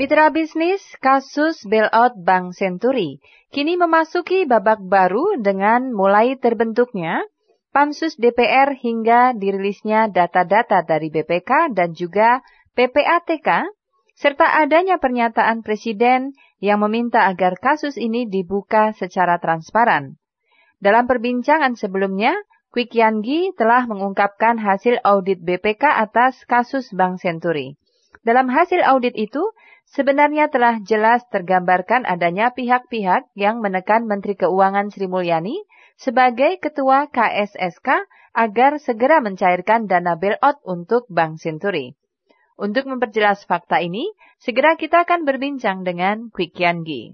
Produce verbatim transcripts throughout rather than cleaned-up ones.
Mitra bisnis, kasus bailout Bank Senturi kini memasuki babak baru dengan mulai terbentuknya Pansus D P R hingga dirilisnya data-data dari B P K dan juga P P A T K, serta adanya pernyataan Presiden yang meminta agar kasus ini dibuka secara transparan. Dalam perbincangan sebelumnya, Kwik Yangi telah mengungkapkan hasil audit B P K atas kasus Bank Senturi. Dalam hasil audit itu, sebenarnya telah jelas tergambarkan adanya pihak-pihak yang menekan Menteri Keuangan Sri Mulyani sebagai Ketua K S S K agar segera mencairkan dana bailout untuk Bank Senturi. Untuk memperjelas fakta ini, segera kita akan berbincang dengan Kwik Yangi.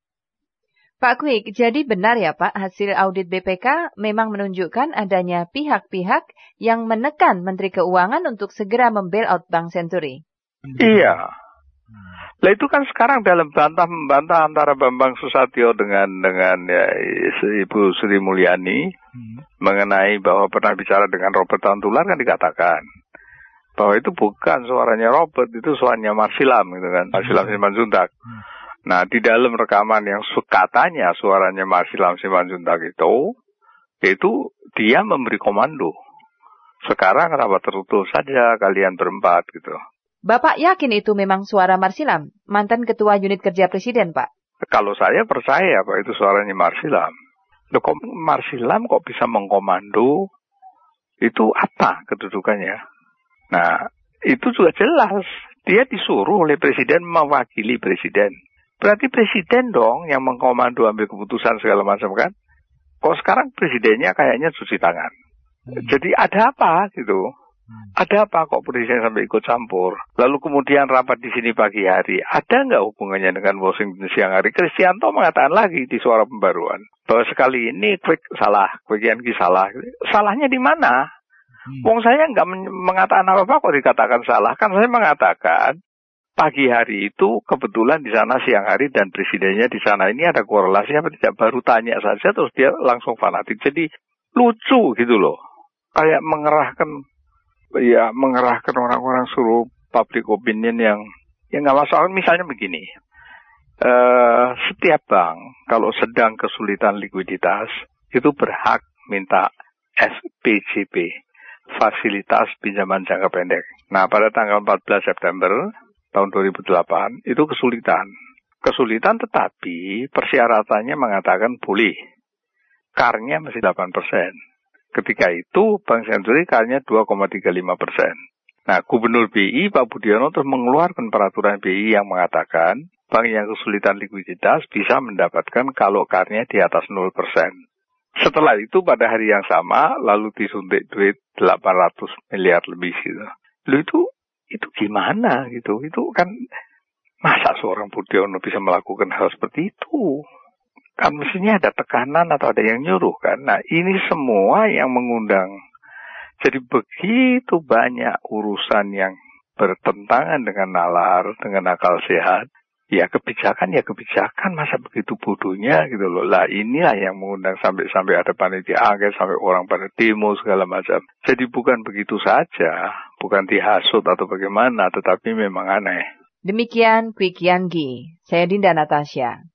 Pak Kwik, jadi benar ya Pak, hasil audit B P K memang menunjukkan adanya pihak-pihak yang menekan Menteri Keuangan untuk segera membailout Bank Senturi? Iya. Lah itu kan sekarang dalam bantah-membantah antara Bambang Susatyo dengan dengan ya, Ibu Sri Mulyani hmm. mengenai bahwa pernah bicara dengan Robert Tantular kan dikatakan bahwa itu bukan suaranya Robert, itu suaranya Marsilam gitu kan, Marsilam Simanjuntak. Hmm. Nah, di dalam rekaman yang katanya suaranya Marsilam Simanjuntak itu, itu dia memberi komando. Sekarang kenapa tertutup saja kalian berempat gitu. Bapak yakin itu memang suara Marsilam, mantan Ketua Unit Kerja Presiden, Pak? Kalau saya percaya, Pak, itu suaranya Marsilam. Loh, kok Marsilam kok bisa mengkomando? Itu apa kedudukannya? Nah, itu juga jelas. Dia disuruh oleh Presiden mewakili Presiden. Berarti Presiden dong yang mengkomando ambil keputusan segala macam kan? Kok sekarang Presidennya kayaknya cuci tangan. Hmm. Jadi ada apa gitu? Hmm. Ada apa kok Presiden sampai ikut campur? Lalu kemudian rapat di sini pagi hari. Ada nggak hubungannya dengan Washington siang hari? Kristianto mengatakan lagi di Suara Pembaruan bahwa sekali ini Kwik salah, Kwik Yangi salah. Salahnya di mana? Hmm. Wong saya nggak men- mengatakan apa-apa kok dikatakan salah. Kan saya mengatakan pagi hari itu kebetulan di sana siang hari dan presidennya di sana. Ini ada korelasi apa tidak? Baru tanya saja terus dia langsung fanatik. Jadi lucu gitu loh. Kayak mengerahkan ya mengerahkan orang-orang suruh public opinion yang yang nggak masuk. Misalnya begini, uh, setiap bank kalau sedang kesulitan likuiditas itu berhak minta S P J P, fasilitas pinjaman jangka pendek. Nah, pada tanggal empat belas September tahun dua ribu delapan itu kesulitan. Kesulitan tetapi persyaratannya mengatakan boleh. C A R-nya masih delapan persen. Ketika itu Bank Senturi C A R-nya dua koma tiga lima persen. Nah, Gubernur B I Pak Budiono terus mengeluarkan peraturan B I yang mengatakan bank yang kesulitan likuiditas bisa mendapatkan kalau C A R-nya di atas nol persen. Setelah itu pada hari yang sama lalu disuntik duit delapan ratus miliar lebih gitu. Lalu itu itu gimana gitu? Itu kan masa seorang Budiono bisa melakukan hal seperti itu? Kan mestinya ada tekanan atau ada yang nyuruh kan. Nah, ini semua yang mengundang. Jadi begitu banyak urusan yang bertentangan dengan nalar, dengan akal sehat. Ya kebijakan, ya kebijakan. Masa begitu bodohnya gitu loh. Lah inilah yang mengundang sampai-sampai ada panitia angket, sampai orang pada demo segala macam. Jadi bukan begitu saja. Bukan dihasut atau bagaimana, tetapi memang aneh. Demikian Kwik Yangi. Saya Dinda Natasha.